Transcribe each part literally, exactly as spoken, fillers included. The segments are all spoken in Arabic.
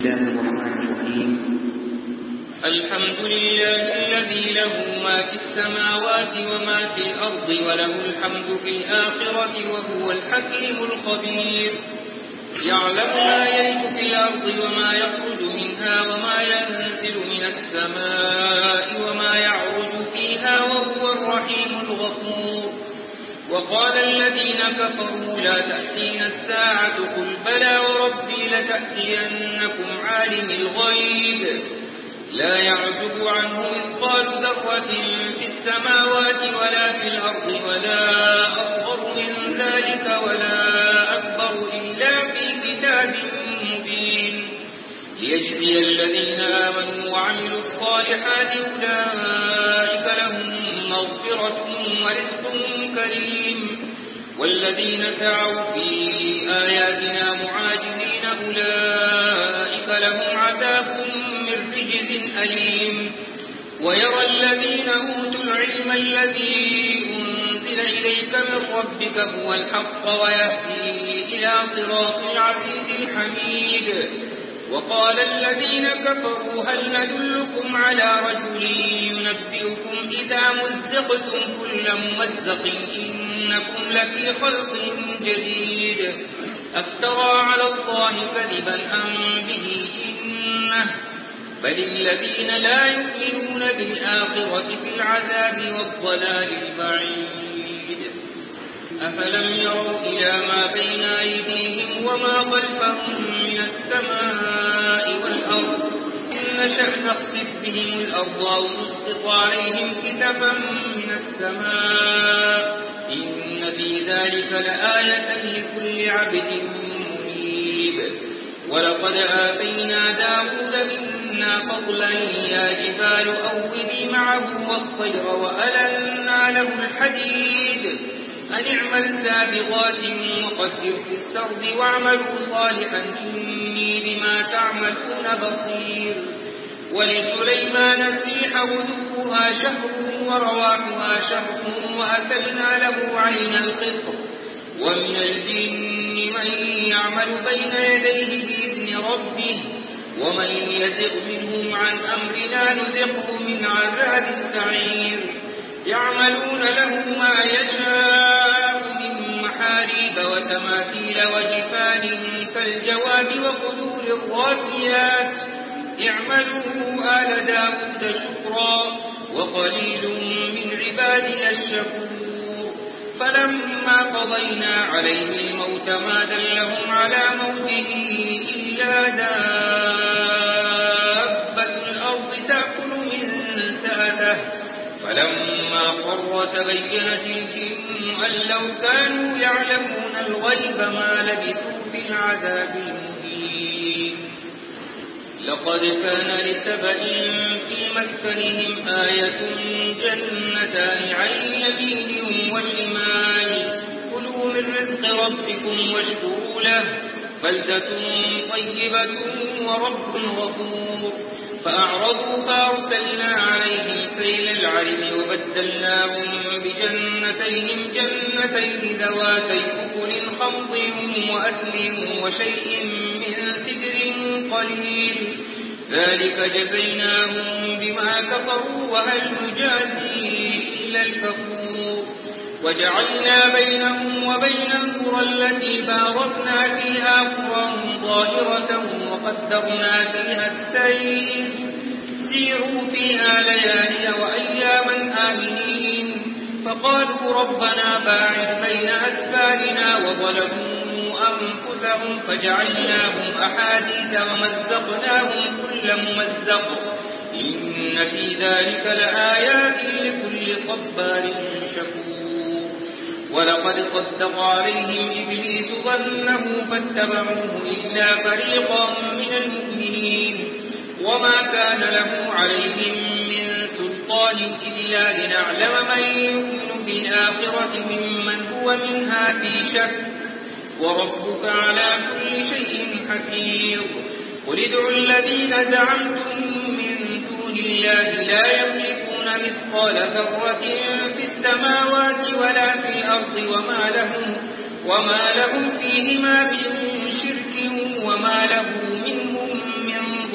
الله الرحمن الرحيم. الحمد لله الذي له ما في السماوات وما في الأرض وله الحمد في الآخرة وهو الحكيم الخبير. يعلم ما يلج في الأرض وما يخرج منها وما ينزل من السماء وما يعرج فيها وهو الرحيم الغفور. وقال الذين كفروا لا تأتينا الساعة قل بلى وربي لتأتينكم عالم الغيب لا يعزب عنه مثقال ذرة في السماوات ولا في الأرض ولا أصغر من ذلك ولا أكبر إلا في كتاب مبين ليجزي الذين آمنوا وعملوا الصالحات أولئك لهم مغفرة ورزق كريم. والذين سعوا في آياتنا معاجزين أولئك لهم عذاب من رجز أليم. ويرى الذين أوتوا العلم الذي أنزل إليك من ربك هو الحق ويهدي إلى صراط العزيز الحميد. وقال الذين كفروا هل ندلكم على رجل ينبئكم إذا مزقتم كل ممزق إنكم لفي خلق جديد أفترى على الله كذبا أم به جنة بل الذين لا يؤمنون بالآخرة في العذاب والضلال البعيد. أفلم يروا إلى ما بين أيديهم وما خلفهم من السماء والأرض إن نشأ نخسف بهم الأرض أو نسقط عليهم كسفا من السماء إن في ذلك لآية لكل عبد منيب. ولقد آتينا داود منا فضلا يا جبال أوبي معه والطير وألنا له الحديد أن اعمل سابغات وقدر في السرد واعملوا صالحا إني بما تعملون بصير. ولسليمان الريح غدوها شهر ورواحها شهر وأسلنا له عين القطر. ومن الجن من يعمل بين يديه بإذن ربه ومن يزغ منهم عن أمرنا نذقه من عذاب السعير. يعملون له ما يشاء من محاريب وتماثيل وجفان كالجواب وقدور الراسيات اعملوا آل داود شكرا وقليل من عبادنا الشكور. فلما قضينا عليه الموت ما دلهم على موته إلا دابة الأرض تأكل من سأته فلما قر تبينت الجن أن لو كانوا يعلمون الغيب ما لبثوا في العذاب المهين. لقد كان لسبأ في مسكنهم آية جنتان عن يمين وشمال كلوا من رزق ربكم واشكروا له بلدة طيبة ورب غفور. فأعرضوا فأرسلنا عليهم سيل العرم وبدلناهم بجنتيهم جنتين ذواتي أكل خمط وأثل وشيء من سدر قليل ذلك جزيناهم بما كفروا وهل نجازي إلا الكفور. وجعلنا بينهم وبين القرى التي باركنا فيها قرى ظاهرة وقدرنا فيها السير سيروا فيها ليالي وأياما آمنين. فقالوا ربنا باعد بين أسفارنا وظلموا أنفسهم فجعلناهم أحاديث ومزقناهم كل ممزق إن في ذلك لآيات لكل صبار شكور. ولقد صدق عليهم إبليس ظنه فاتبعوه إلا فريقا من المؤمنين وما كان له عليهم من سلطان إلا لنعلم من يؤمن بالآخرة ممن هو منها في شك وربك على كل شيء حفيظ. قل ادعوا الذين زعمتم من دون الله لا يملكون مثقال ذرة في السماوات ولا في الأرض وما لهم, وما لهم فيهما من شرك وما له منهم من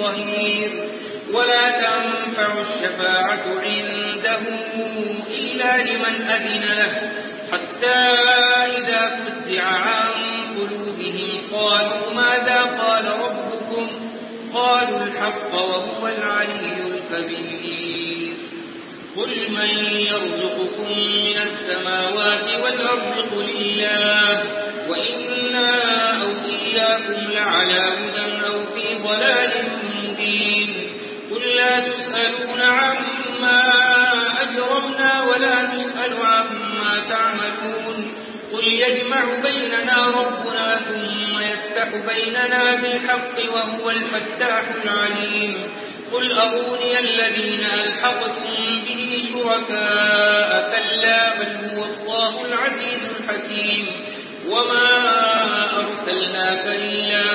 ظهير ولا تنفع الشفاعة عنده إلا لمن أذن له حتى إذا فزع عن قلوبهم قالوا ماذا قال ربكم قالوا الحق وهو العلي الكبير قل من يرزقكم من السماوات والأرض قل الله وإنا أو إياكم لعلى هدى أو في ضلال مبين قل لا تسألون عما أجرمنا ولا نسأل عما تعملون قل يجمع بيننا ربنا ثم يفتح بيننا بالحق وهو الفتاح العليم قل أروني الذين ألحقتم به شركاء كلا بل هو الله العزيز الحكيم وما أرسلناك إلا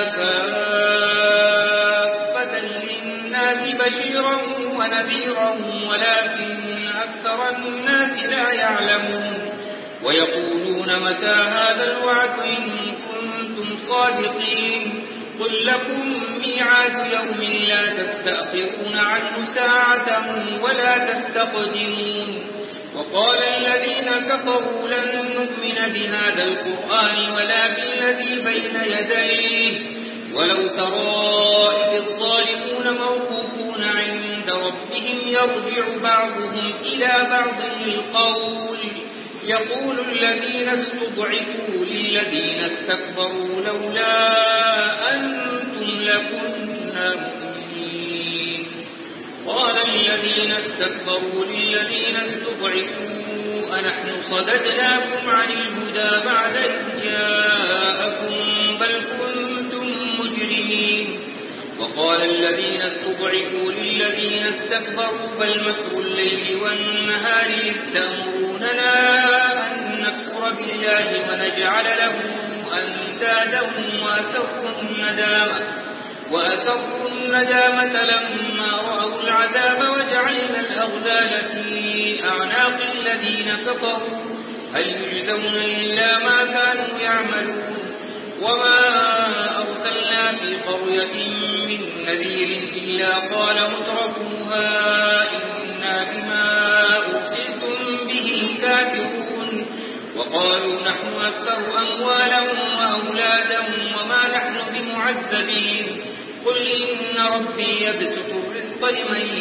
كافة للناس بشيرا ونذيرا ولكن أكثر الناس لا يعلمون ويقولون متى هذا الوعد إن كنتم صادقين قل لكم ميعاد يوم لا تستأخرون عنه ساعة ولا تستقدمون وقال الذين كفروا لن نؤمن بهذا القرآن ولا بالذي بين يديه ولو ترى إذ الظالمون موقوفون عند ربهم يرجع بعضهم إلى بعض القول يقول الذين استضعفوا للذين استكبروا لولا أنتم لكنا مؤمنين قال الذين استكبروا للذين استضعفوا أنحن صددناكم عن الهدى بعد إذ جاءكم بل كنتم مجرمين وقال الذين استضعفوا للذين استكبروا بل مكر الليل والنهار إذ تأمروننا أن نكفر بالله ونجعل له أندادا وأسروا الندامة وأسروا الندامة لما رأوا العذاب وجعلنا الأغلال في أعناق الذين كفروا هل يجزون إلا ما كانوا يعملون وما أرسلنا في قرية من نذير إلا قال مترفوها إنا بما أرسلتم به كافرون وقالوا نحن أكثر أموالا وأولادا وما نحن بمعذبين قل إن ربي يبسط الرزق لمن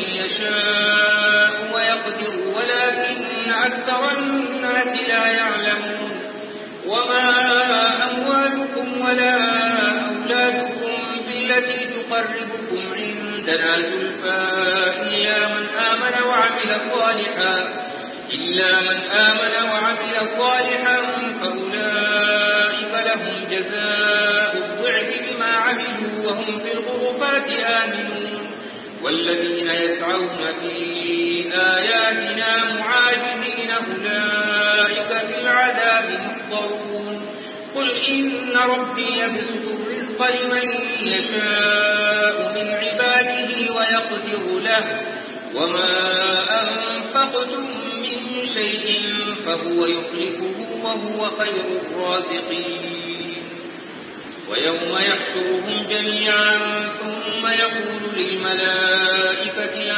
يشاء ويقدر ولكن أكثر الناس لا يعلمون وما أموالكم ولا أولادكم بالتي تقربكم عندنا زلفى إلا من آمن وعمل صالحا إلا من آمن وعمل صالحا فأولئك لهم جزاء الضعف بما عملوا وهم في الغرفات آمنون والذين يسعون في آياتنا معاجزين أولئك في العذاب محضرون قل إن ربي يبسط الرزق لمن يشاء من عباده ويقدر له وما أنفقتم من شيء فهو يخلفه وهو خير الرازقين ويوم يحشرهم جميعا ثم يقول للملائكة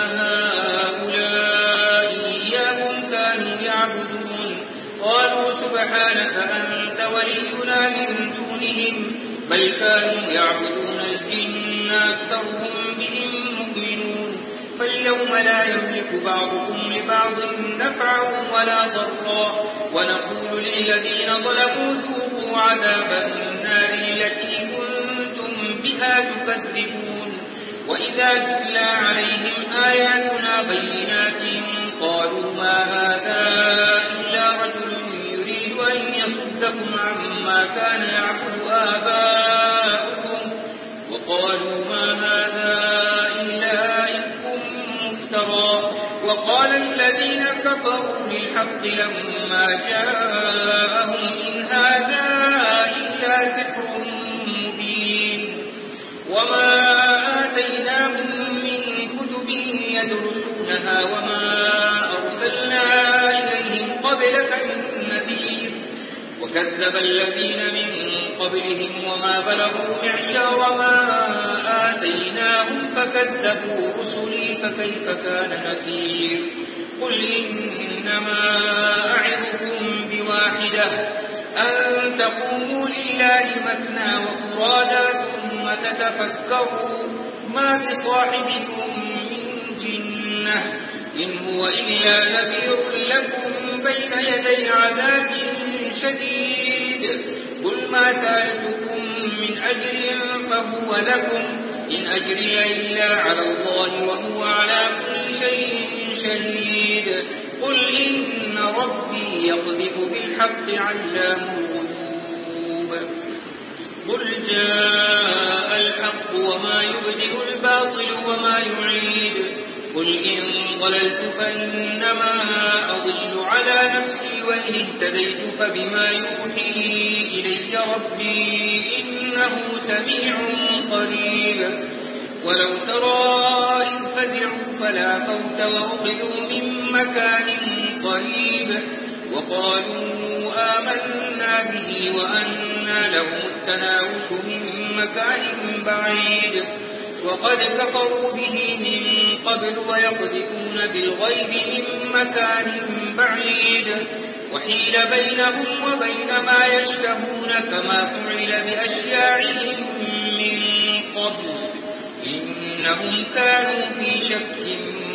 أهؤلاء إياكم كانوا يعبدون قالوا سبحانك أنت ولينا من دونهم بل كانوا يعبدون الجن أكثرهم بهم مؤمنون فاليوم لا يملك بعضكم لبعض نفعا ولا ضرا ونقول للذين ظلموا ذوقوا عذاب النار التي كنتم بها تكذبون وإذا تتلى عليهم آياتنا بينات قالوا ما هذا إلا رجل يريد أن يصدكم عما كان يعبد آباؤكم وقالوا ما هذا إلا إفك مفترى وقال الذين كفروا للحق لما جاءهم إن هذا إلا سحر مبين وما آتيناهم من كتب يدرسونها وما أرسلنا إليهم قبلك من نذير وكذب الذين من قبلهم وما بلغوا معشار ما آتيناهم فكذبوا رسلي فكيف كان نكير قل إنما أعظكم بواحدة أن تقوموا لله مثنى وفرادا ثم تتفكروا ما بصاحبكم من جنة إن هو إلا نذير لكم بين يدي عذاب شديد قل ما سألتكم من أجر فهو لكم إن أجري إلا على الله وهو على كل شيء شهيد قل إن ربي يقذف بالحق علام الغيوب قل جاء الحق وما يبدئ الباطل وما يعيد قل إن ضللت فإنما أضل على نفسي وإن اهتديت فبما يوحي إلي ربي إنه سميع قريب ولو ترى إذ فزعوا فلا فوت وأخذوا من مكان قريب وقالوا آمنا به وأنى لهم التناوش من مكان بعيد وقد كفروا به من قبل ويقذفون بالغيب من مكان بعيد وحيل بينهم وبين ما يشتهون كما فعل بأشياعهم من قبل إنهم كانوا في شك